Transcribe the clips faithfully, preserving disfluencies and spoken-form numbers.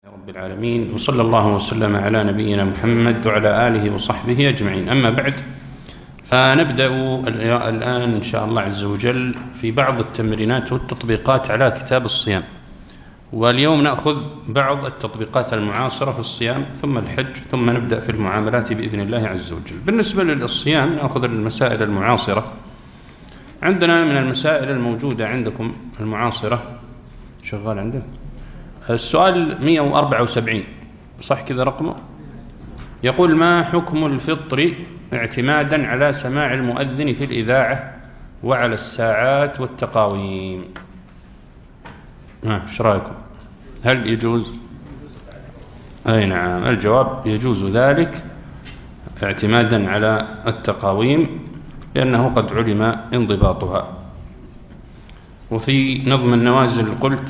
رب العالمين، وصلى الله وسلم على نبينا محمد وعلى آله وصحبه أجمعين. أما بعد، فنبدأ الآن إن شاء الله عز وجل في بعض التمرينات والتطبيقات على كتاب الصيام. واليوم نأخذ بعض التطبيقات المعاصرة في الصيام، ثم الحج، ثم نبدأ في المعاملات بإذن الله عز وجل. بالنسبة للصيام نأخذ المسائل المعاصرة. عندنا من المسائل الموجودة عندكم المعاصرة، شغال عنده السؤال مئة وأربعة وسبعين، صح كذا رقمه؟ يقول: ما حكم الفطر اعتمادا على سماع المؤذن في الإذاعة وعلى الساعات والتقاويم؟ ها ايش رايكم؟ هل يجوز؟ أي نعم، الجواب يجوز ذلك اعتمادا على التقاويم، لأنه قد علم انضباطها. وفي نظم النوازل قلت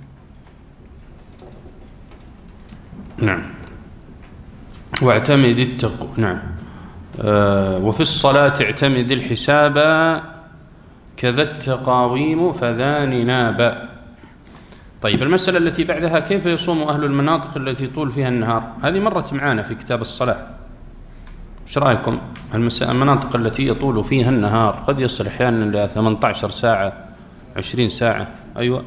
نعم واعتمد التقو نعم آه وفي الصلاة اعتمد الحساب كذا التقاويم فذان ناب. طيب، المسألة التي بعدها: كيف يصوم أهل المناطق التي طول فيها النهار؟ هذه مرت معنا في كتاب الصلاة. ايش رأيكم؟ المناطق التي يطول فيها النهار قد يصل أحيانا إلى ثمانية عشر ساعة، عشرين ساعة. أيوة،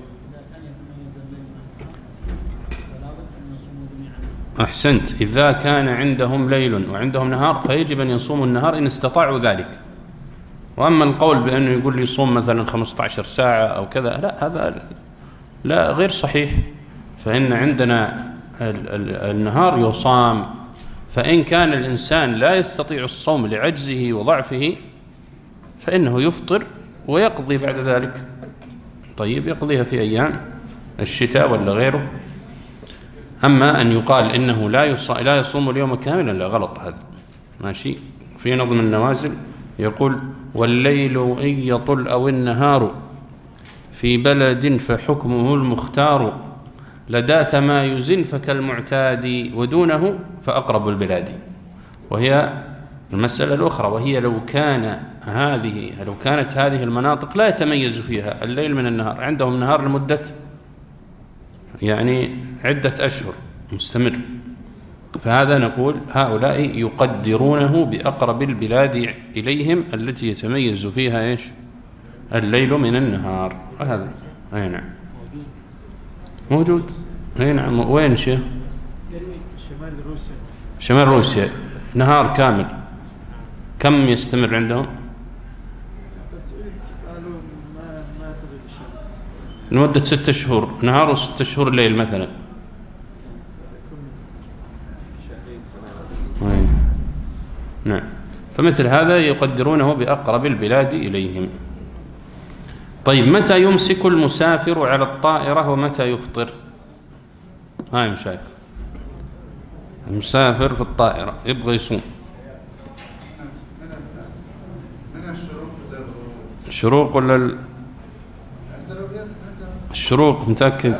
أحسنت. إذا كان عندهم ليل وعندهم نهار فيجب أن يصوموا النهار إن استطاعوا ذلك. وأما القول بأنه يقول لي يصوم مثلا خمسة عشر ساعة أو كذا، لا، هذا لا غير صحيح. فإن عندنا النهار يصام، فإن كان الإنسان لا يستطيع الصوم لعجزه وضعفه فإنه يفطر ويقضي بعد ذلك. طيب، يقضيها في أيام الشتاء ولا غيره. أما أن يقال إنه لا لا يصوم اليوم كاملا، لا، غلط هذا. ماشي. في نظم النوازل يقول: والليل إن يطل أو النهار في بلد فحكمه المختار، لدى تمايز فكالمعتاد ودونه فأقرب البلاد. وهي المسألة الأخرى، وهي لو كان هذه لو كانت هذه المناطق لا يتميز فيها الليل من النهار، عندهم نهار لمدة يعني عدة أشهر مستمر، فهذا نقول هؤلاء يقدرونه بأقرب البلاد إليهم التي يتميز فيها إيش؟ الليل من النهار. هذا أي نعم موجود. أي نعم. وين شيء؟ شمال روسيا. شمال روسيا نهار كامل. كم يستمر عندهم؟ لمدة ستة شهور نهار وستة شهور ليل مثلا. نعم. فمثل هذا يقدرونه بأقرب البلاد إليهم. طيب، متى يمسك المسافر على الطائرة ومتى يفطر؟ هاي مشايخ، المسافر في الطائرة يبغى يصوم. الشروق ولا ال... الشروق متأكد؟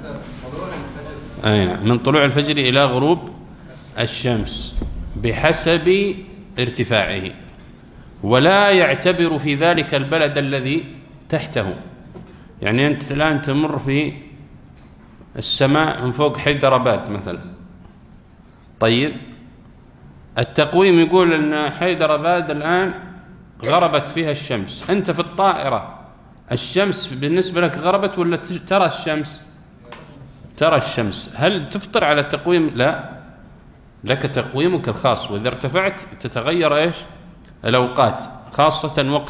أي نعم، من طلوع الفجر إلى غروب الشمس بحسب ارتفاعه، ولا يعتبر في ذلك البلد الذي تحته. يعني أنت الآن تمر في السماء من فوق حيدرباد مثلا. طيب، التقويم يقول أن حيدرباد الآن غربت فيها الشمس، أنت في الطائرة الشمس بالنسبة لك غربت ولا ترى الشمس؟ ترى الشمس. هل تفطر على التقويم؟ لا، لك تقويمك الخاص، وإذا ارتفعت تتغير إيش؟ الأوقات، خاصة وقت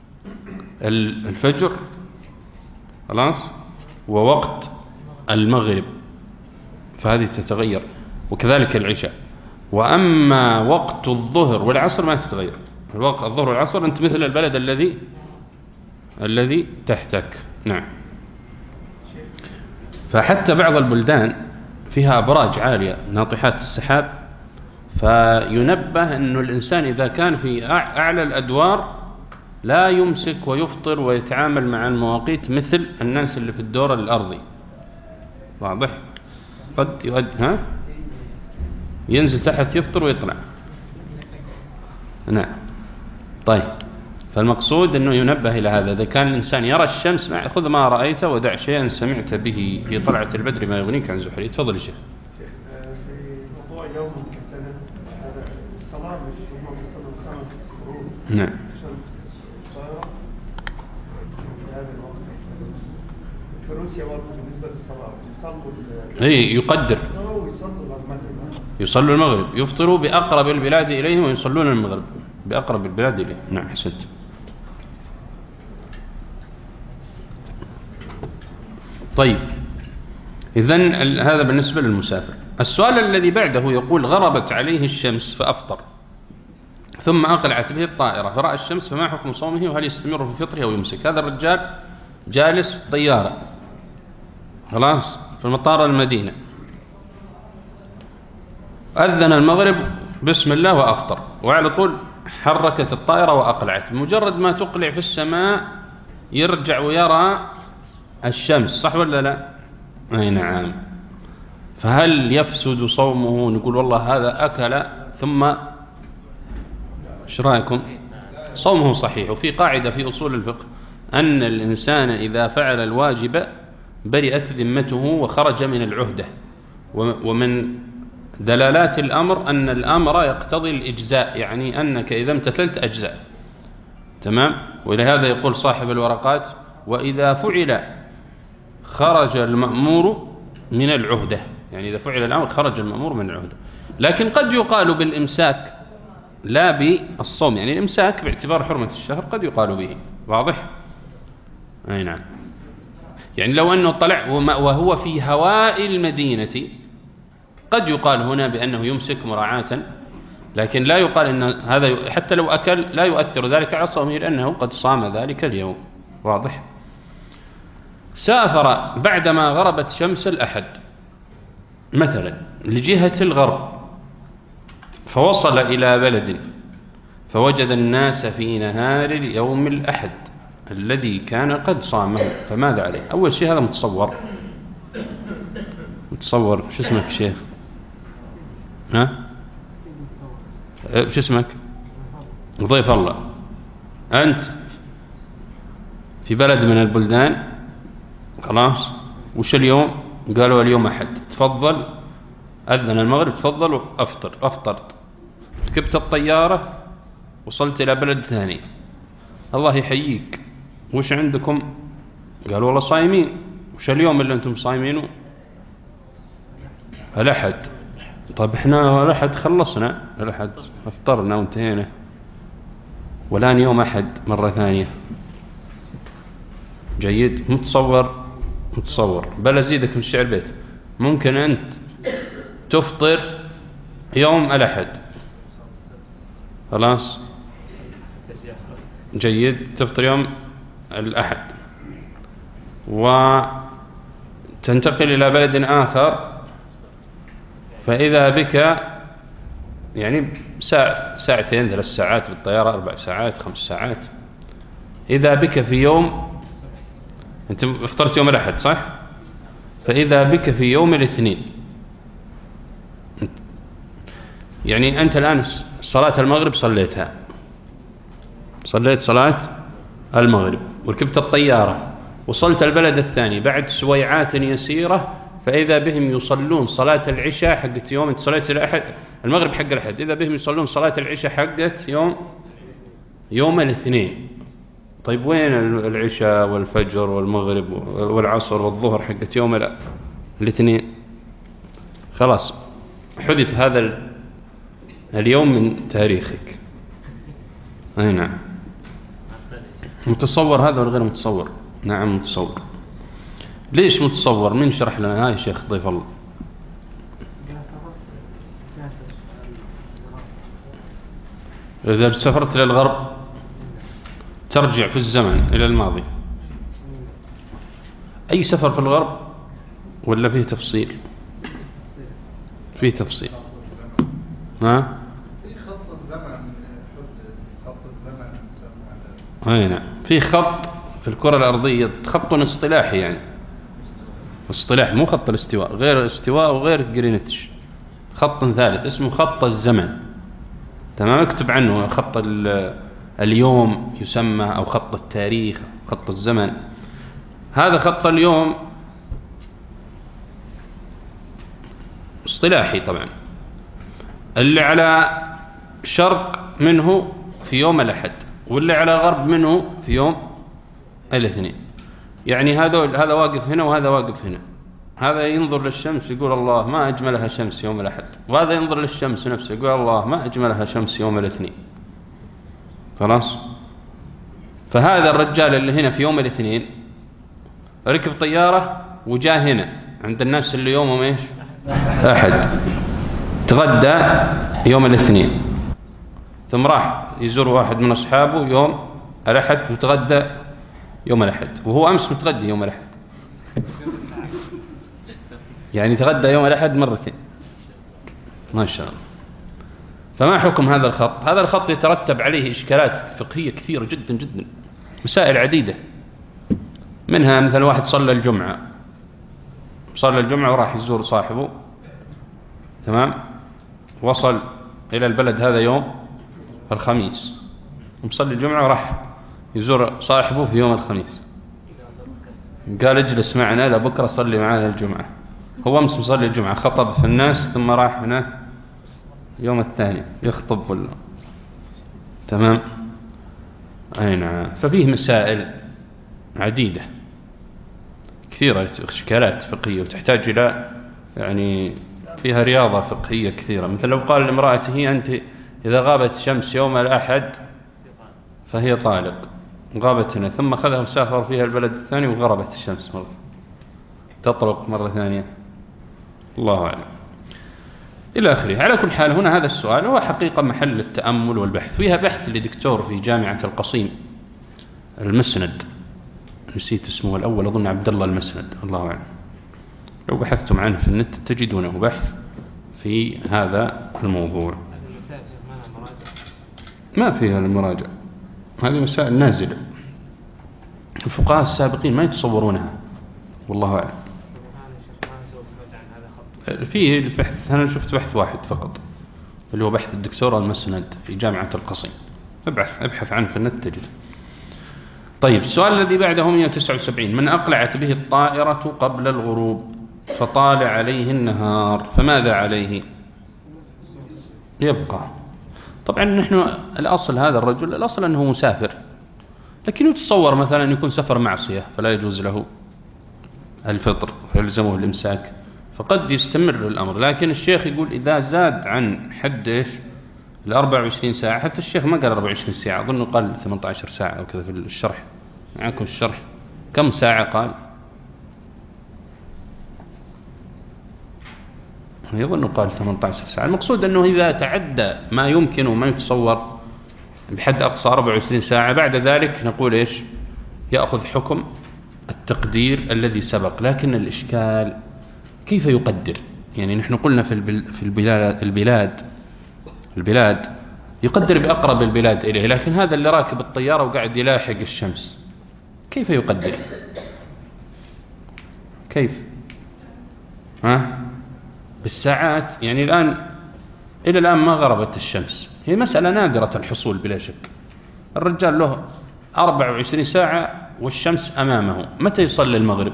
الفجر خلاص ووقت المغرب، فهذه تتغير، وكذلك العشاء. وأما وقت الظهر والعصر ما تتغير. الوقت الظهر والعصر أنت مثل البلد الذي الذي تحتك. نعم. فحتى بعض البلدان فيها أبراج عالية ناطحات السحاب، فينبه أن الإنسان إذا كان في أعلى الأدوار لا يمسك ويفطر ويتعامل مع المواقيت مثل الناس اللي في الدور الأرضي. واضح؟ قد يؤدي ها ينزل تحت يفطر ويطلع. نعم. طيب، فالمقصود أنه ينبه إلى هذا. إذا كان الإنسان يرى الشمس، خذ ما رأيت ودع شيئا سمعت به في طلعة البدر ما يغنيك عن زحري. تفضل يا شيخ. يوم كسنة، هذا الصلاة مش هم بيصلوا خمس قرون. نعم. شمس طائرة في هذا الوقت. في روسيا برضه بالنسبة للصلاة يصلوا. إيه يقدر. يصلوا المغرب. يصلوا المغرب، يفطروا بأقرب البلاد إليهم ويصلون المغرب بأقرب البلاد إليهم. نعم حسنت. طيب إذن هذا بالنسبة للمسافر. السؤال الذي بعده يقول غربت عليه الشمس فأفطر ثم أقلعت به الطائرة فرأى الشمس، فما حكم صومه وهل يستمر في فطره أو يمسك؟ هذا الرجال جالس في الطيارة خلاص في مطار المدينة، أذن المغرب بسم الله وأفطر، وعلى طول حركت الطائرة وأقلعت. مجرد ما تقلع في السماء يرجع ويرى الشمس، صح ولا لا؟ أي نعم. فهل يفسد صومه؟ نقول والله هذا أكل ثم ايش رايكم؟ صومه صحيح. وفي قاعدة في أصول الفقه أن الإنسان إذا فعل الواجب برئت ذمته وخرج من العهدة، ومن دلالات الأمر أن الأمر يقتضي الإجزاء، يعني أنك إذا امتثلت أجزاء. تمام. ولهذا يقول صاحب الورقات وإذا فعل خرج المأمور من العهدة، يعني إذا فعل الأمر خرج المأمور من العهدة. لكن قد يقال بالإمساك لا بالصوم، يعني الإمساك باعتبار حرمة الشهر قد يقال به. واضح؟ أي نعم. يعني لو أنه طلع وهو في هواء المدينة قد يقال هنا بأنه يمسك مراعاة، لكن لا يقال أن هذا حتى لو أكل لا يؤثر ذلك على صومه لأنه قد صام ذلك اليوم. واضح؟ سافر بعدما غربت شمس الأحد مثلا لجهة الغرب، فوصل إلى بلد فوجد الناس في نهار اليوم الأحد الذي كان قد صامه، فماذا عليه؟ أول شيء هذا متصور متصور شو اسمك شيخ؟ ها؟ شو اسمك؟ ضيف الله. أنت في بلد من البلدان خلاص، وش اليوم؟ قالوا اليوم أحد، تفضل أذن المغرب تفضل وأفطر. أفطرت، ركبت الطيارة وصلت إلى بلد ثاني، الله يحييك وش عندكم؟ قالوا والله صايمين. وش اليوم اللي أنتم صايمينه؟ الأحد. طيب إحنا الأحد خلصنا، الأحد أفطرنا وانتهينا، والآن يوم أحد مرة ثانية. جيد. متصور متصور. بل أزيدك من الشعر بيت، ممكن أنت تفطر يوم الأحد خلاص، جيد، تفطر يوم الأحد وتنتقل إلى بلد آخر، فإذا بك يعني ساعة ساعتين ثلاث ساعات بالطيارة، أربع ساعات خمس ساعات، إذا بك في يوم أنت افطرت يوم الأحد صح؟ فإذا بك في يوم الاثنين، يعني أنت الآن صلاة المغرب صليتها، صليت صلاة المغرب وركبت الطيارة وصلت البلد الثاني، بعد سويعات يسيرة فإذا بهم يصلون صلاة العشاء حقت يوم أنت صليت الأحد، المغرب حق الأحد، إذا بهم يصلون صلاة العشاء حقت يوم يوم الاثنين. طيب وين العشاء والفجر والمغرب والعصر والظهر حقت يوم الاثنين؟ خلاص حذف هذا اليوم من تاريخك. أي نعم. متصور هذا ولا غير متصور؟ نعم متصور. ليش متصور؟ من شرح لنا؟ هاي شيخ ضيف الله. إذا سافرت للغرب ترجع في الزمن إلى الماضي. أي سفر في الغرب ولا فيه تفصيل؟ فيه تفصيل. ها؟ في خط الزمن، خط الزمن أي نعم. في خط في الكرة الأرضية، خط اصطلاحي يعني، اصطلاح مو خط الاستواء، غير الاستواء وغير جرينتش، خط ثالث اسمه خط الزمن. تمام. اكتب عنه خط اليوم يسمى، أو خط التاريخ، خط الزمن. هذا خط اليوم اصطلاحي طبعا، اللي على شرق منه في يوم الأحد، واللي على غرب منه في يوم الاثنين. يعني هذا هذا واقف هنا وهذا واقف هنا، هذا ينظر للشمس يقول الله ما أجملها شمس يوم الأحد، وهذا ينظر للشمس نفسه يقول الله ما أجملها شمس يوم الاثنين. خلاص. فهذا الرجال اللي هنا في يوم الاثنين ركب طيارة وجاء هنا عند الناس اللي يومهم ايش؟ أحد، تغدى يوم الاثنين، ثم راح يزور واحد من أصحابه يوم الأحد وتغدى يوم الأحد، وهو أمس متغدي يوم الأحد. يعني تغدى يوم الأحد مرتين ما شاء الله. فما حكم هذا الخط؟ هذا الخط يترتب عليه إشكالات فقهية كثيرة جدا جدا، مسائل عديدة. منها مثل واحد صلى الجمعة صلى الجمعة وراح يزور صاحبه، تمام، وصل إلى البلد هذا يوم الخميس، ومصلي الجمعة وراح يزور صاحبه في يوم الخميس، قال اجلس معنا لبكرة صلي معنا الجمعة. هو أمس مصلي الجمعة خطب في الناس ثم راح هناك يوم الثاني يخطب ولا، تمام. أي نعم. ففيه مسائل عديدة كثيرة، إشكالات فقهية وتحتاج إلى يعني فيها رياضة فقهية كثيرة. مثل لو قال لامرأته أنت إذا غابت شمس يوم الأحد فهي طالق، غابت هنا ثم أخذها وسافر فيها البلد الثاني وغربت الشمس مرة، تطلق مرة ثانية، الله أعلم، إلى آخره. على كل حال هنا هذا السؤال هو حقيقة محل التأمل والبحث. فيها بحث لدكتور في جامعة القصيم المسند، نسيت اسمه الأول، أظن عبد الله المسند، الله أعلم. لو بحثتم عنه في النت تجدونه بحث في هذا الموضوع. ما فيها المراجع، هذه مسائل نازلة، الفقهاء السابقين ما يتصورونها، والله أعلم. فيه البحث، أنا شفت بحث واحد فقط اللي هو بحث الدكتور المسند في جامعة القصيم، ابحث ابحث عنه في النت تجد. طيب السؤال الذي بعده مئة وتسعة وسبعين: من أقلعت به الطائرة قبل الغروب فطال عليه النهار فماذا عليه؟ يبقى. طبعا نحن الأصل هذا الرجل الأصل أنه مسافر، لكن يتصور مثلا يكون سفر معصية فلا يجوز له الفطر فيلزمه الإمساك، فقد يستمر الأمر. لكن الشيخ يقول إذا زاد عن حد إيش الأربع وعشرين ساعة، حتى الشيخ ما قال أربع وعشرين ساعة، أظنه قال ثمانية عشر ساعة أو كذا في الشرح، معكم الشرح كم ساعة قال؟ يظن قال ثمانية عشر ساعة. المقصود أنه إذا تعدى ما يمكن وما يتصور بحد أقصى أربع وعشرين ساعة، بعد ذلك نقول إيش؟ يأخذ حكم التقدير الذي سبق. لكن الإشكال كيف يقدر؟ يعني نحن قلنا في في البلاد البلاد البلاد يقدر بأقرب البلاد إليه، لكن هذا اللي راكب الطيارة وقاعد يلاحق الشمس كيف يقدر؟ كيف؟ ها؟ بالساعات. يعني الآن إلى الآن ما غربت الشمس، هي مسألة نادرة الحصول بلا شك. الرجال له أربع وعشرين ساعة والشمس أمامه، متى يصلي المغرب؟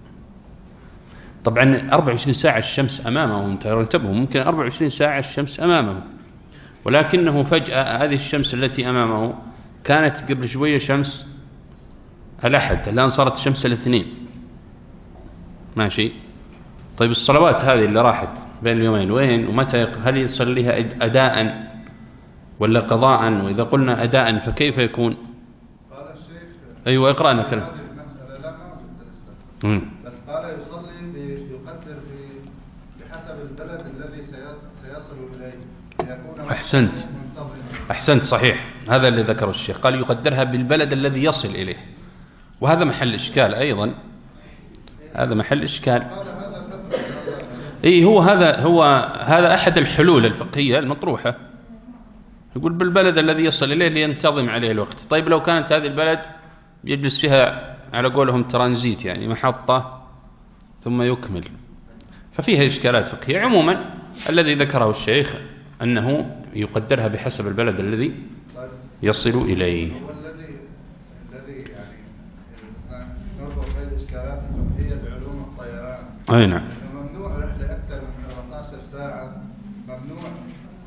طبعا أربع وعشرين ساعة الشمس أمامه، انتبهوا، ممكن أربع وعشرين ساعة الشمس أمامه، ولكنه فجأة هذه الشمس التي أمامه كانت قبل شوية شمس الأحد، الآن صارت شمس الاثنين، ماشي. طيب الصلوات هذه اللي راحت بين اليومين وين ومتى؟ هل يصليها أداء ولا قضاء؟ وإذا قلنا أداء فكيف يكون؟ قال الشيخ أيوة اقرأنا كلام. هذه المسألة لا ما بس قال يصلي يقدر بحسب البلد الذي سيصل إليه ليكون أحسنت أحسنت صحيح، هذا اللي ذكره الشيخ، قال يقدرها بالبلد الذي يصل إليه، وهذا محل إشكال أيضا، هذا محل إشكال. إيه هو هذا هو هذا أحد الحلول الفقهية المطروحة، يقول بالبلد الذي يصل إليه لينتظم عليه الوقت. طيب لو كانت هذه البلد يجلس فيها على قولهم ترانزيت، يعني محطة ثم يكمل، ففيها إشكالات فقهية. عموما الذي ذكره الشيخ أنه يقدرها بحسب البلد الذي يصل إليه. هو الذي الذي يعني نربط هذه الإشكالات الفقهية بعلوم الطيران. أي نعم. ممنوع رحلة أكثر من أربعة عشر ساعة، ممنوع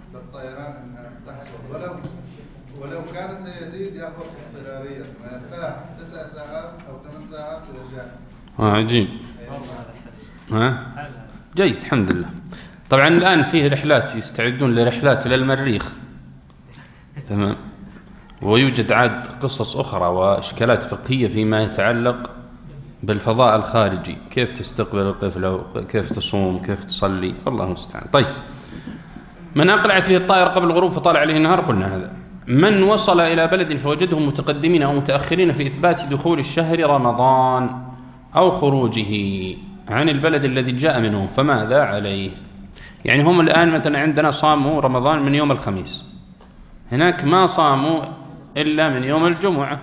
بالطيران انها تحصل، ولو ولو كان سيزيد ياخذ اضطراريا ما يرتاح تسع ساعات او ثمان ساعات ويرجع. اه عجيب. ها جيد الحمد لله. طبعا الآن فيه رحلات يستعدون لرحلات إلى المريخ، تمام، ويوجد عاد قصص أخرى وإشكالات فقهية فيما يتعلق بالفضاء الخارجي، كيف تستقبل القفلة، كيف تصوم، كيف تصلي، الله المستعان. طيب، من أقلعت فيه الطائر قبل الغروب فطال عليه النهار، قلنا هذا. من وصل إلى بلد فوجدهم متقدمين أو متأخرين في إثبات دخول الشهر رمضان أو خروجه عن البلد الذي جاء منه فماذا عليه؟ يعني هم الآن مثلا عندنا صاموا رمضان من يوم الخميس، هناك ما صاموا إلا من يوم الجمعة.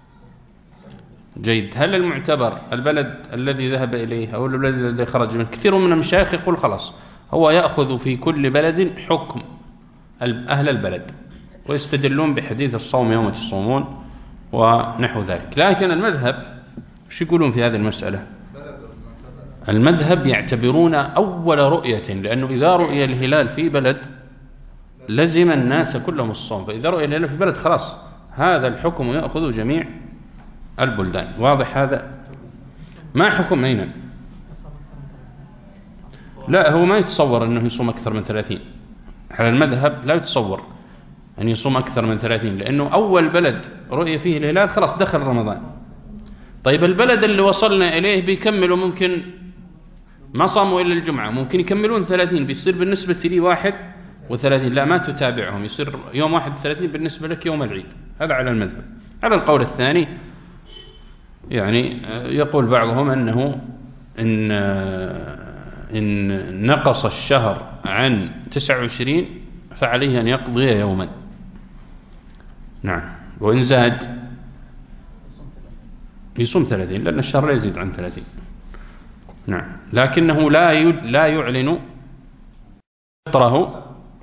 جيد. هل المعتبر البلد الذي ذهب إليه أو البلد الذي خرج منه؟ كثير من المشايخ يقول خلاص هو يأخذ في كل بلد حكم أهل البلد، ويستدلون بحديث الصوم يوم تصومون ونحو ذلك. لكن المذهب شو يقولون في هذه المسألة؟ المذهب يعتبرون أول رؤية، لأنه إذا رؤي الهلال في بلد لزم الناس كلهم الصوم، فإذا رؤي الهلال في بلد خلاص هذا الحكم يأخذ جميع البلدان. واضح هذا؟ ما حكم أين؟ لا، هو ما يتصور أنه يصوم أكثر من ثلاثين على المذهب، لا يتصور أن يصوم أكثر من ثلاثين، لأنه أول بلد رؤية فيه الهلال خلاص دخل رمضان. طيب البلد اللي وصلنا إليه بيكملوا، ممكن ما صاموا إلا الجمعة، ممكن يكملون ثلاثين، بيصير بالنسبة لي واحد وثلاثين. لا، ما تتابعهم، يصير يوم واحد وثلاثين بالنسبة لك يوم العيد. هذا على المذهب. على القول الثاني يعني يقول بعضهم أنه إن, إن نقص الشهر عن تسعة وعشرين فعليه أن يقضي يوما. نعم. وإن زاد يصوم ثلاثين، لأن الشهر لا يزيد عن ثلاثين. نعم. لكنه لا لا يعلن فطره.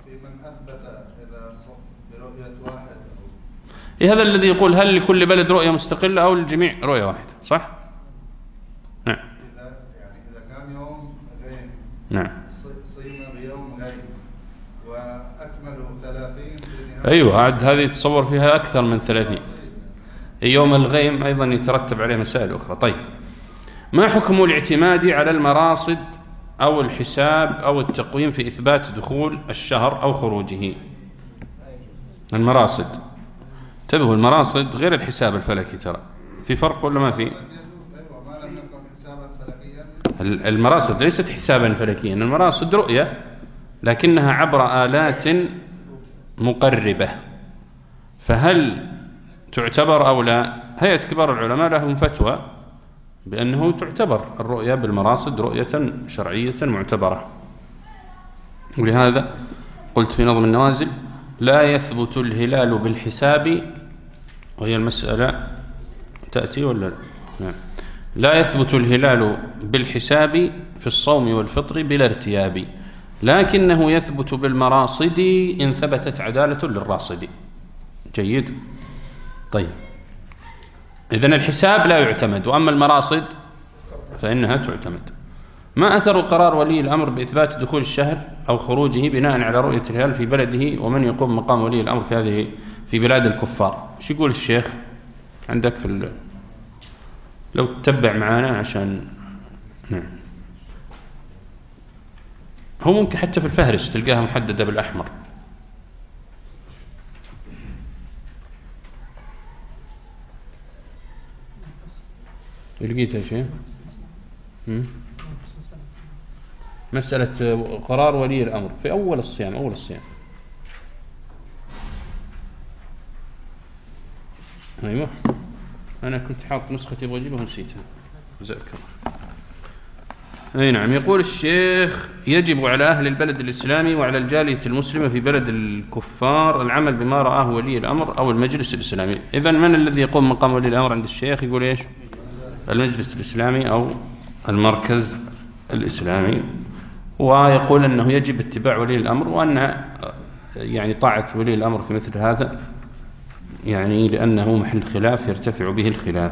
إيه هذا الذي يقول هل لكل بلد رؤية مستقلة أو للجميع رؤية واحدة؟ صح؟ نعم. يعني إذا كان يوم غيم، نعم، صيم بيوم غيم وأكملوا ثلاثين في نهاية. أيوة، عاد هذه يتصور فيها أكثر من ثلاثين. يوم الغيم أيضا يترتب عليه مسائل أخرى. طيب، ما حكم الاعتماد على المراصد أو الحساب أو التقويم في إثبات دخول الشهر أو خروجه؟ المراصد، انتبهوا، المراصد غير الحساب الفلكي، ترى في فرق ولا ما في؟ المراصد ليست حسابا فلكيا، المراصد رؤية لكنها عبر آلات مقربة، فهل تعتبر أو لا؟ هيئة كبار العلماء لهم فتوى بأنه تعتبر الرؤية بالمراصد رؤية شرعية معتبرة، ولهذا قلت في نظم النوازل لا يثبت الهلال بالحساب، وهي المسألة تأتي ولا لا؟ لا يثبت الهلال بالحساب في الصوم والفطر بلا ارتياب، لكنه يثبت بالمراصد إن ثبتت عدالة للراصد. جيد. طيب، إذن الحساب لا يعتمد، وأما المراصد فإنها تعتمد. ما أثر قرار ولي الأمر بإثبات دخول الشهر أو خروجه بناء على رؤية الهلال في بلده، ومن يقوم مقام ولي الأمر في هذه في بلاد الكفار؟ شو يقول الشيخ عندك في ال... لو تتبع معانا عشان نعم. هو ممكن حتى في الفهرس تلقاها محددة بالأحمر. لقيتها شيء؟ مسألة قرار ولي الأمر في أول الصيام، أول الصيام. أيوة، أنا كنت حاط نسختي أبغى أجيبها ونسيتها، أذكر. أي نعم. يقول الشيخ يجب على أهل البلد الإسلامي وعلى الجالية المسلمة في بلد الكفار العمل بما رآه ولي الأمر أو المجلس الإسلامي. إذن من الذي يقوم مقام ولي الأمر عند الشيخ؟ يقول إيش؟ المجلس الإسلامي أو المركز الإسلامي، ويقول أنه يجب اتباع ولي الأمر، وأن يعني طاعة ولي الأمر في مثل هذا يعني لأنه محل خلاف يرتفع به الخلاف.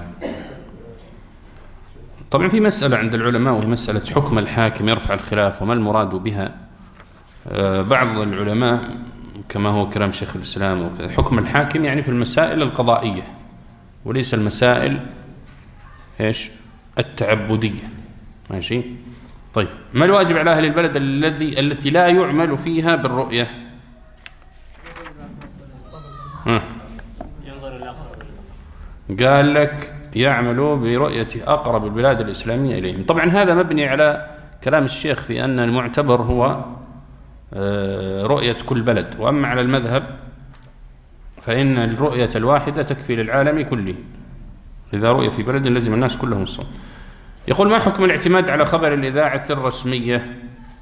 طبعا في مسألة عند العلماء وهي مسألة حكم الحاكم يرفع الخلاف وما المراد بها. بعض العلماء كما هو كلام شيخ الإسلام. حكم الحاكم يعني في المسائل القضائية وليس المسائل إيش التعبدية. ماشي. طيب ما الواجب على أهل البلد الذي التي لا يعمل فيها بالرؤية؟ ها. قال لك يعملوا برؤية أقرب البلاد الإسلامية إليهم. طبعا هذا مبني على كلام الشيخ في أن المعتبر هو رؤية كل بلد، وأما على المذهب فإن الرؤية الواحدة تكفي للعالم كله. إذا رؤية في بلد لازم الناس كلهم الصوم. يقول ما حكم الاعتماد على خبر الإذاعة الرسمية؟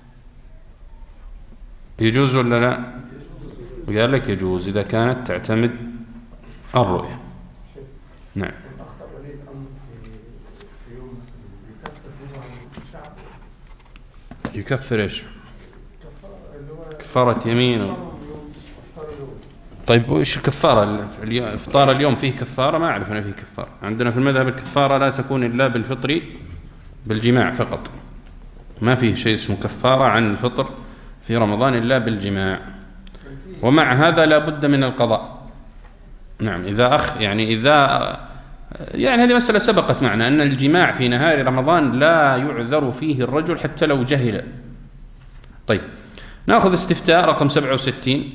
يجوز ولا لا؟ قال لك يجوز إذا كانت تعتمد الرؤية. نعم. يكفر ايش؟ كفارة يمين. طيب وإيش الكفارة؟ إفطار اليوم فيه كفارة؟ ما أعرف أنا فيه كفارة. عندنا في المذهب الكفارة لا تكون إلا بالفطر بالجماع فقط، ما فيه شيء اسمه كفارة عن الفطر في رمضان إلا بالجماع، ومع هذا لا بد من القضاء. نعم. إذا أخ يعني إذا يعني هذه مسألة سبقت معنا أن الجماع في نهار رمضان لا يعذر فيه الرجل حتى لو جهل. طيب نأخذ استفتاء رقم سبعة وستين.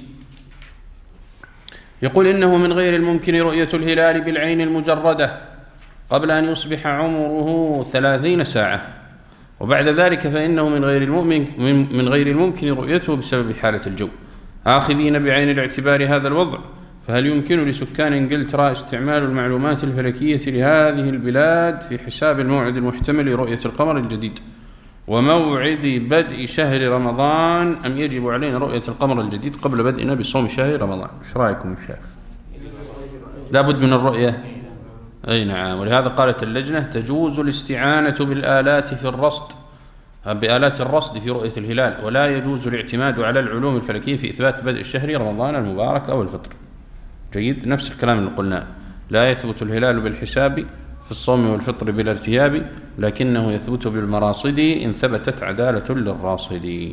يقول إنه من غير الممكن رؤية الهلال بالعين المجردة قبل أن يصبح عمره ثلاثين ساعة، وبعد ذلك فإنه من غير المؤمن من غير الممكن رؤيته بسبب حالة الجو. آخذين بعين الاعتبار هذا الوضع، فهل يمكن لسكان إنجلترا استعمال المعلومات الفلكية لهذه البلاد في حساب الموعد المحتمل لرؤية القمر الجديد وموعد بدء شهر رمضان، أم يجب علينا رؤية القمر الجديد قبل بدءنا بصوم شهر رمضان؟ ايش رأيكم يا شيخ؟ لابد من الرؤية. أي نعم. ولهذا قالت اللجنة تجوز الاستعانة بالآلات في الرصد بآلات الرصد في رؤية الهلال، ولا يجوز الاعتماد على العلوم الفلكية في إثبات بدء الشهر رمضان المبارك أو الفطر. جيد. نفس الكلام اللي قلناه. لا يثبت الهلال بالحساب في الصوم والفطر بلا ارتياب، لكنه يثبت بالمراصد إن ثبتت عدالة للراصد.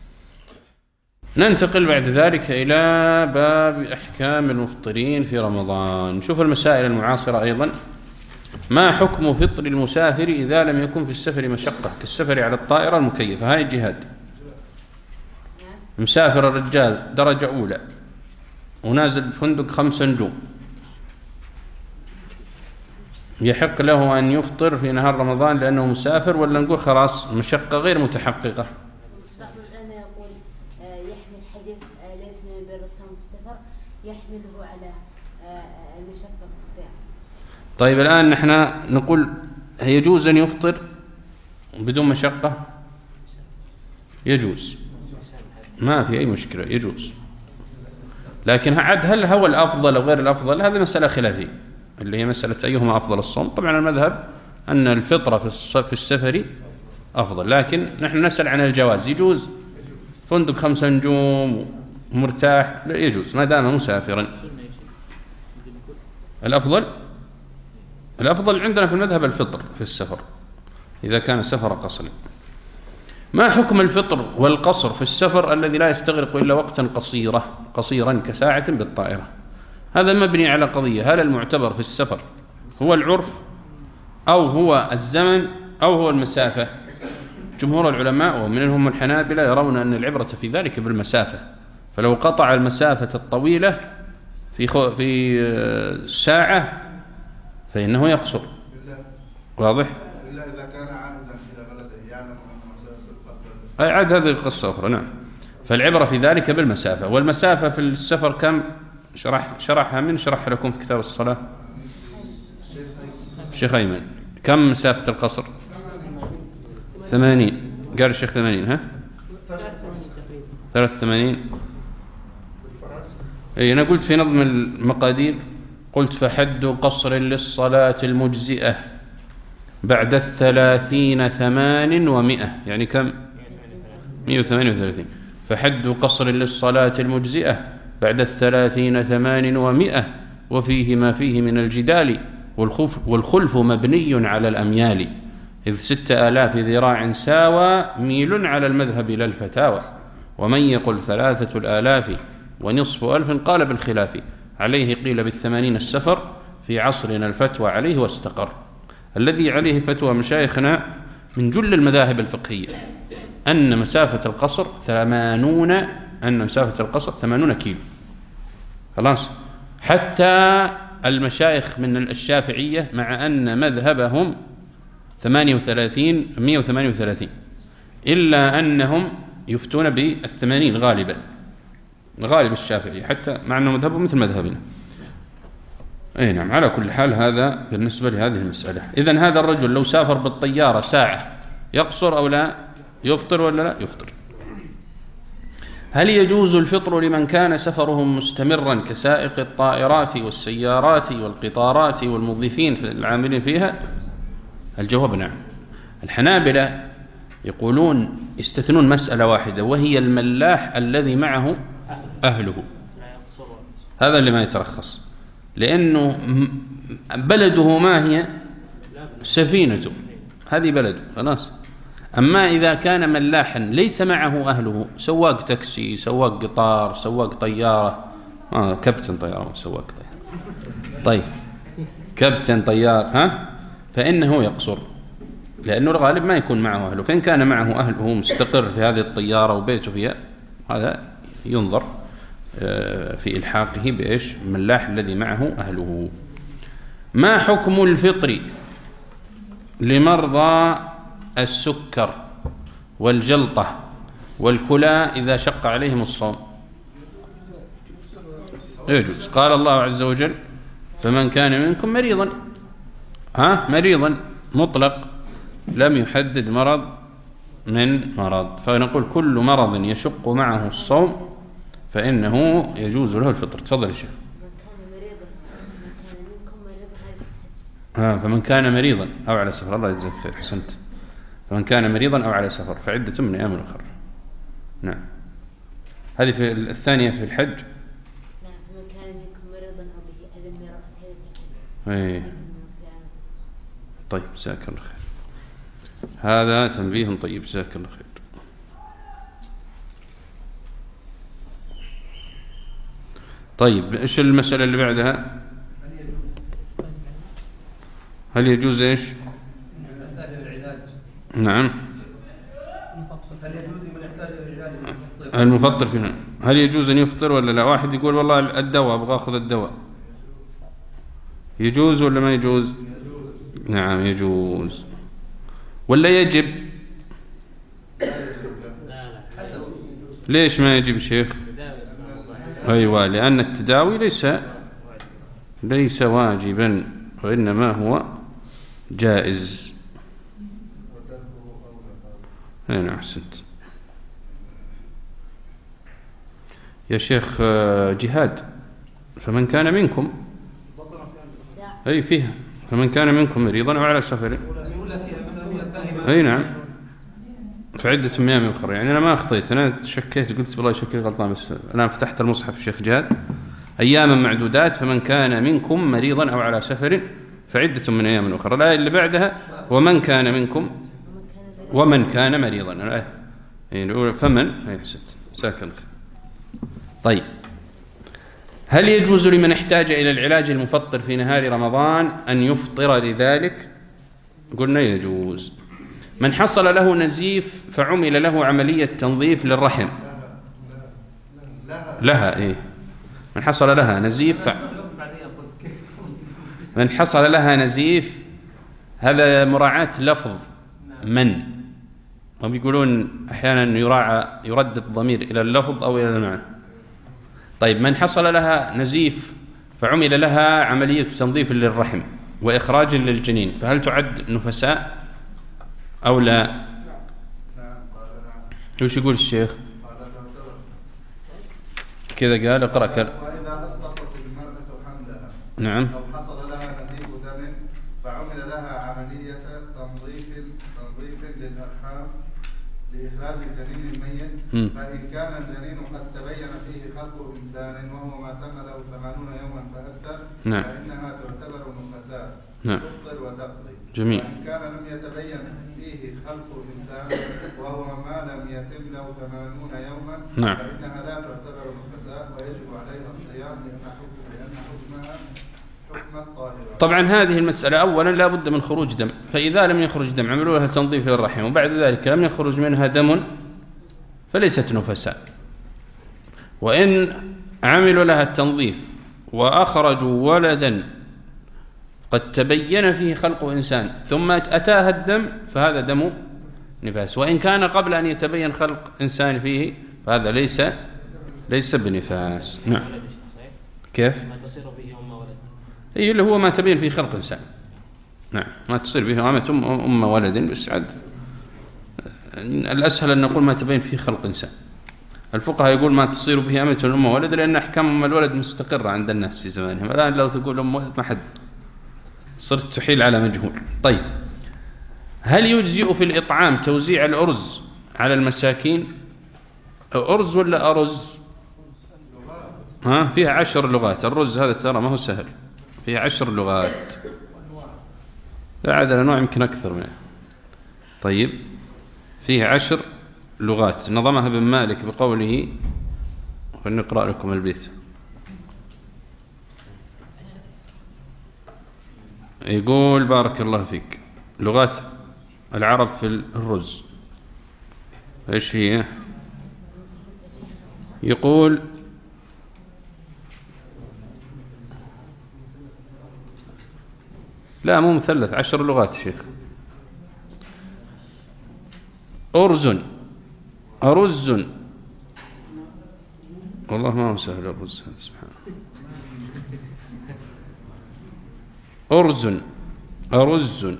ننتقل بعد ذلك إلى باب أحكام المفطرين في رمضان. نشوف المسائل المعاصرة أيضا. ما حكم فطر المسافر إذا لم يكن في السفر مشقة كالسفر على الطائرة المكيفة؟ هاي الجهاد. مسافر الرجال درجة أولى ونازل بفندق خمس نجوم، يحق له أن يفطر في نهار رمضان لأنه مسافر، ولا نقول خلاص مشقة غير متحققة؟ العلماء يقول يحمل حديث ليس بر الصوم في السفر يحمله على المشقة في الصيام. طيب الآن نحن نقول يجوز أن يفطر بدون مشقة؟ يجوز، ما في أي مشكلة، يجوز. لكن عاد هل هو الأفضل أو غير الأفضل؟ هذه مسألة خلافية اللي هي مسألة أيهما أفضل الصوم. طبعا المذهب أن الفطرة في السفر أفضل، لكن نحن نسأل عن الجواز. يجوز فندق خمسة نجوم مرتاح؟ لا يجوز ما دام مسافرا. الأفضل الأفضل عندنا في المذهب الفطر في السفر إذا كان سفر قصر. ما حكم الفطر والقصر في السفر الذي لا يستغرق إلا وقتا قصيرة قصيرا كساعة بالطائرة؟ هذا مبني على قضية: هل المعتبر في السفر هو العرف أو هو الزمن أو هو المسافة؟ جمهور العلماء ومنهم الحنابلة يرون أن العبرة في ذلك بالمسافة، فلو قطع المسافة الطويلة في في ساعة فإنه يقصر. واضح؟ إلا إذا كان عائدا إلى بلده يعلم أي عاد هذه القصة أخرى. نعم. فالعبرة في ذلك بالمسافة. والمسافة في السفر كم؟ شرح شرحها من شرح لكم في كتاب الصلاة الشيخ أيمن. كم مسافة القصر؟ ثمانين. قال الشيخ ثمانين. ها ثلاث ثمانين. أي أنا قلت في نظم المقادير قلت فحد قصر للصلاة المجزئة بعد الثلاثين ثمان ومئة، يعني كم؟ مئة وثمانية وثلاثين. فحد قصر للصلاة المجزئة بعد الثلاثين ثمان ومئة، وفيه ما فيه من الجدال والخلف, والخلف مبني على الأميال، إذ ستة آلاف ذراع ساوى ميل على المذهب لا الفتاوى، ومن يقل ثلاثة الآلاف ونصف ألف قال بالخلاف، عليه قيل بالثمانين السفر، في عصرنا الفتوى عليه واستقر. الذي عليه فتوى مشايخنا من جل المذاهب الفقهية أن مسافة القصر ثمانون أن مسافة القصر ثمانون كيلو، خلاص. حتى المشايخ من الشافعية مع أن مذهبهم ثمانية وثلاثين مئة وثمانية وثلاثين، إلا أنهم يفتون بالثمانين غالبا، غالب الشافعية، حتى مع أنه مذهبهم مثل مذهبنا. أي نعم. على كل حال هذا بالنسبة لهذه المسألة. إذن هذا الرجل لو سافر بالطيارة ساعة يقصر أو لا؟ يفطر ولا لا؟ يفطر. هل يجوز الفطر لمن كان سفرهم مستمرا كسائق الطائرات والسيارات والقطارات والمضيفين في العاملين فيها؟ الجواب نعم. الحنابلة يقولون يستثنون مسألة واحدة، وهي الملاح الذي معه أهله، هذا اللي ما يترخص، لأنه بلده ما هي؟ سفينته، هذه بلده خلاص. أما إذا كان ملاحا ليس معه أهله، سواق تاكسي، سواق قطار، سواق طيارة، آه كابتن طيارة، سواق طيارة، طيب كابتن طيار، ها، فإنه يقصر، لأنه الغالب ما يكون معه أهله. فإن كان معه أهله مستقر في هذه الطيارة وبيته فيها، هذا ينظر في إلحاقه بإيش؟ الملاح الذي معه أهله. ما حكم الفطر لمرضى السكر والجلطة والكلى إذا شق عليهم الصوم؟ يجوز. قال الله عز وجل: فمن كان منكم مريضا، ها، مريضا مطلق، لم يحدد مرض من مرض، فنقول كل مرض يشق معه الصوم فإنه يجوز له الفطر. تفضل يا شيخ. ها، فمن كان مريضا أو على سفر، الله يجزاك خير، حسنت. فمن كان مريضا أو على سفر فعدة من أيام أخرى. نعم. هذه في الثانية في الحج. نعم. فمن كان منكم مريضا أو به أذى من رأسه. أي. طيب، جزاك الله خير. هذا تنبيه طيب، جزاك الله خير. طيب، إيش المسألة اللي بعدها؟ هل يجوز إيش؟ نعم. المفطر فيها، هل يجوز أن يفطر ولا لا؟ واحد يقول والله الدواء أبغى أخذ الدواء، يجوز ولا ما يجوز؟ نعم يجوز. ولا يجب؟ ليش ما يجب شيخ؟ أيوة، لأن التداوي ليس ليس واجبا، وإنما هو جائز. أنا أحسنت يا شيخ. جهاد، فمن كان منكم، أي فيها فمن كان منكم مريضا أو على سفر، أي نعم، فعدة من أيام أخرى. يعني أنا ما أخطيت، أنا شكيت، قلت والله شكلي غلطان، بس أنا فتحت المصحف شيخ جهاد، أياما معدودات، فمن كان منكم مريضا أو على سفر فعدة من أيام أخرى. الآية اللي بعدها ومن كان منكم ومن كان مريضا، الآية فمن يحسد ساكن. طيب، هل يجوز لمن احتاج إلى العلاج المفطر في نهار رمضان أن يفطر لذلك؟ قلنا يجوز. من حصل له نزيف فعمل له عملية تنظيف للرحم، لها إيه؟ من حصل لها نزيف ف... من حصل لها نزيف، هذا مراعاة لفظ من، هم يقولون أحيانا يراعى يردد الضمير إلى اللفظ أو إلى المعنى. طيب، من حصل لها نزيف فعمل لها عملية تنظيف للرحم وإخراج للجنين، فهل تعد نفساء أو لا؟ وش يقول الشيخ؟ كذا قال، اقرأ كذا. وإذا أسقطت المرأة حملها، نعم، أو حصل لها نزيف دم فعمل لها عملية تنظيف تنظيف للأرحام لإخراج الجنين الميت، م. فإن كان الجنين قد تبين فيه خلق إنسان وهو ما تم له ثمانون يوما فأكثر، نعم. فإنها تعتبر نفساء، نعم. تفطر وتقضي. جميل. وإن كان لم يتبين فيه فيه خلق إنسان وهو ما لم يتم له ثمانون يوما نعم. فإنها لا تعتبر نفساء ويجب عليها الصيام لأن حكم لأن حكمها حكم الطاهرة. طبعا هذه المسألة أولا لا بد من خروج دم، فإذا لم يخرج دم عملوا لها تنظيف للرحم وبعد ذلك لم يخرج منها دم فليست نفساء. وإن عملوا لها التنظيف وأخرجوا ولدا قد تبين فيه خلق إنسان ثم أتاها الدم فهذا دم نفاس، وإن كان قبل أن يتبين خلق إنسان فيه فهذا ليس ليس بنفاس. نعم. كيف؟ ما تصير به أم ولد. أي اللي هو ما تبين فيه خلق إنسان. نعم، ما تصير به أمة أم, أم ولد، بس عاد الأسهل أن نقول ما تبين فيه خلق إنسان. الفقهاء يقول ما تصير به أمة أم ولد لأن أحكام أم الولد مستقرة عند الناس في زمانهم. الآن لو تقول أم ولد ما حد صرت تحيل على مجهول. طيب، هل يجزئ في الإطعام توزيع الأرز على المساكين؟ أرز ولا أرز؟ ها، فيها عشر لغات. الرز هذا ترى ما هو سهل، فيها عشر لغات، لا عاد الأنواع يمكن أكثر منه. طيب، فيه عشر لغات نظمها ابن مالك بقوله، فلنقرأ لكم البيت. يقول بارك الله فيك لغات العرب في الرز ايش هي؟ يقول لا مو مثلث، عشر لغات شيخ. أرز، أرز، والله ما هو سهل الرز هذا سبحانه. أرز، أرز،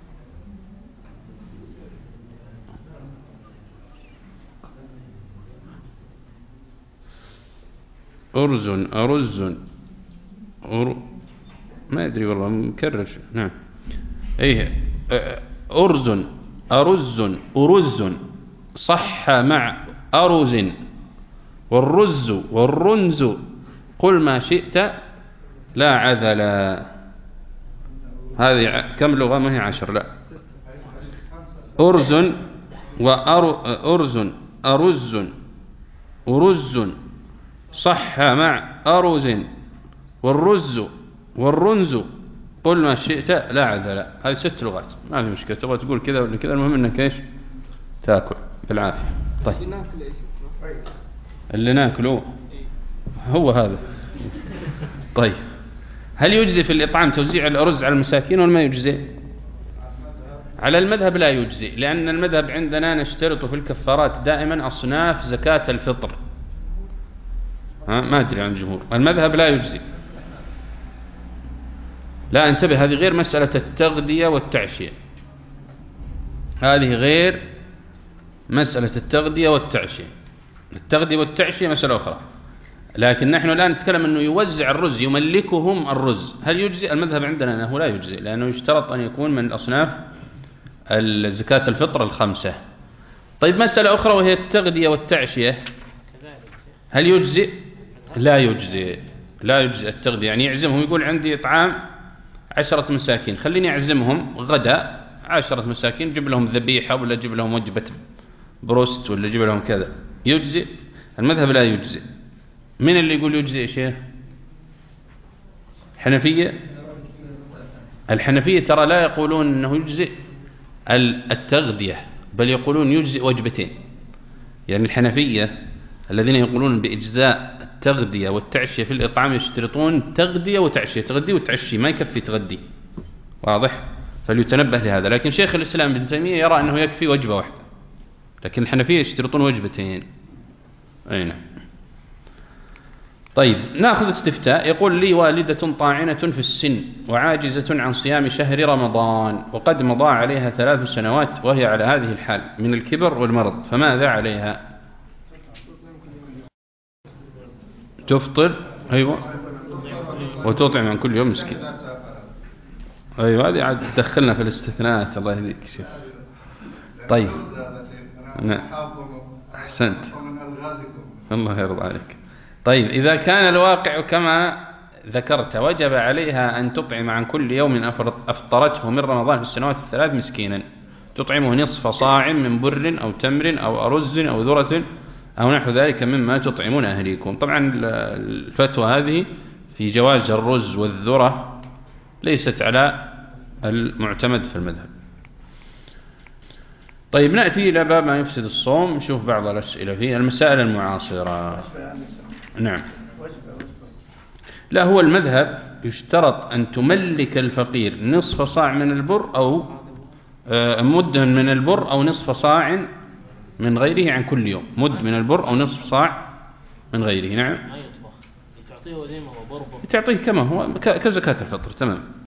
أرز، أرز، أر... ما أدري والله مكرر. نعم، أيه، أرز، أرز، أرز، صح مع أرز، والرز والرنز، قل ما شئت لا عذلا. هذه كم لغة؟ ما هي عشر، لا. أرز وأر أرز، أرز، أرز، صح مع أرز، والرز والرنز، قل ما شئت لا عذلا. هذه ست لغات، ما في مشكلة. تبغى تقول كذا ولا كذا، المهم انك ايش تاكل بالعافية. طيب، اللي ناكله هو هذا. طيب، هل يجزي في الإطعام توزيع الأرز على المساكين ولا ما يجزي؟ على المذهب لا يجزي، لأن المذهب عندنا نشترط في الكفارات دائما أصناف زكاة الفطر. ها، ما أدري عن الجمهور. المذهب لا يجزي. لا، انتبه، هذه غير مسألة التغذية والتعشية، هذه غير مسألة التغذية والتعشية. التغذية والتعشية مسألة أخرى، لكن نحن الآن نتكلم أنه يوزع الرز، يملكهم الرز. هل يجزي؟ المذهب عندنا أنه لا يجزي، لأنه يشترط أن يكون من أصناف زكاة الفطر الخمسة. طيب، مسألة أخرى وهي التغذية والتعشية، هل يجزي؟ لا يجزي، لا يجزي التغذية. يعني يعزمهم، يقول عندي إطعام عشرة مساكين، خليني أعزمهم غدا عشرة مساكين، جيب لهم ذبيحة ولا جيب لهم وجبة بروست ولا جيب لهم كذا، يجزي؟ المذهب لا يجزي. من اللي يقول يجزي يا شيخ؟ الحنفية. الحنفية ترى لا يقولون أنه يجزي التغذية، بل يقولون يجزي وجبتين. يعني الحنفية الذين يقولون بإجزاء التغذية والتعشية في الإطعام يشترطون تغذية وتعشية، تغذي وتعشي، ما يكفي تغذي. واضح؟ فليتنبه لهذا. لكن شيخ الإسلام ابن تيمية يرى أنه يكفي وجبة واحدة، لكن الحنفية يشترطون وجبتين. أين؟ طيب، ناخذ استفتاء. يقول لي والدة طاعنة في السن وعاجزة عن صيام شهر رمضان، وقد مضى عليها ثلاث سنوات وهي على هذه الحال من الكبر والمرض، فماذا عليها؟ تفطر، أيوة، وتطعم عن كل يوم مسكين. أيوة، هذه عاد تدخلنا في الاستثناءات. الله يهديك شيخ. طيب، نعم، أحسنت، الله يرضى عليك. طيب، إذا كان الواقع كما ذكرت وجب عليها أن تطعم عن كل يوم أفطرته من رمضان في السنوات الثلاث مسكينا، تطعمه نصف صاع من بر أو تمر أو أرز أو ذرة أو نحو ذلك مما تطعمون أهليكم. طبعا الفتوى هذه في جواز الرز والذرة ليست على المعتمد في المذهب. طيب نأتي إلى باب ما يفسد الصوم، نشوف بعض الأسئلة فيه. المسائل المعاصرة. نعم. لا، هو المذهب يشترط أن تملك الفقير نصف صاع من البر أو مد من البر أو نصف صاع من غيره عن كل يوم، مد من البر أو نصف صاع من غيره. نعم. تعطيه زي ما هو بربر، تعطيه كما هو كزكاة الفطر. تمام.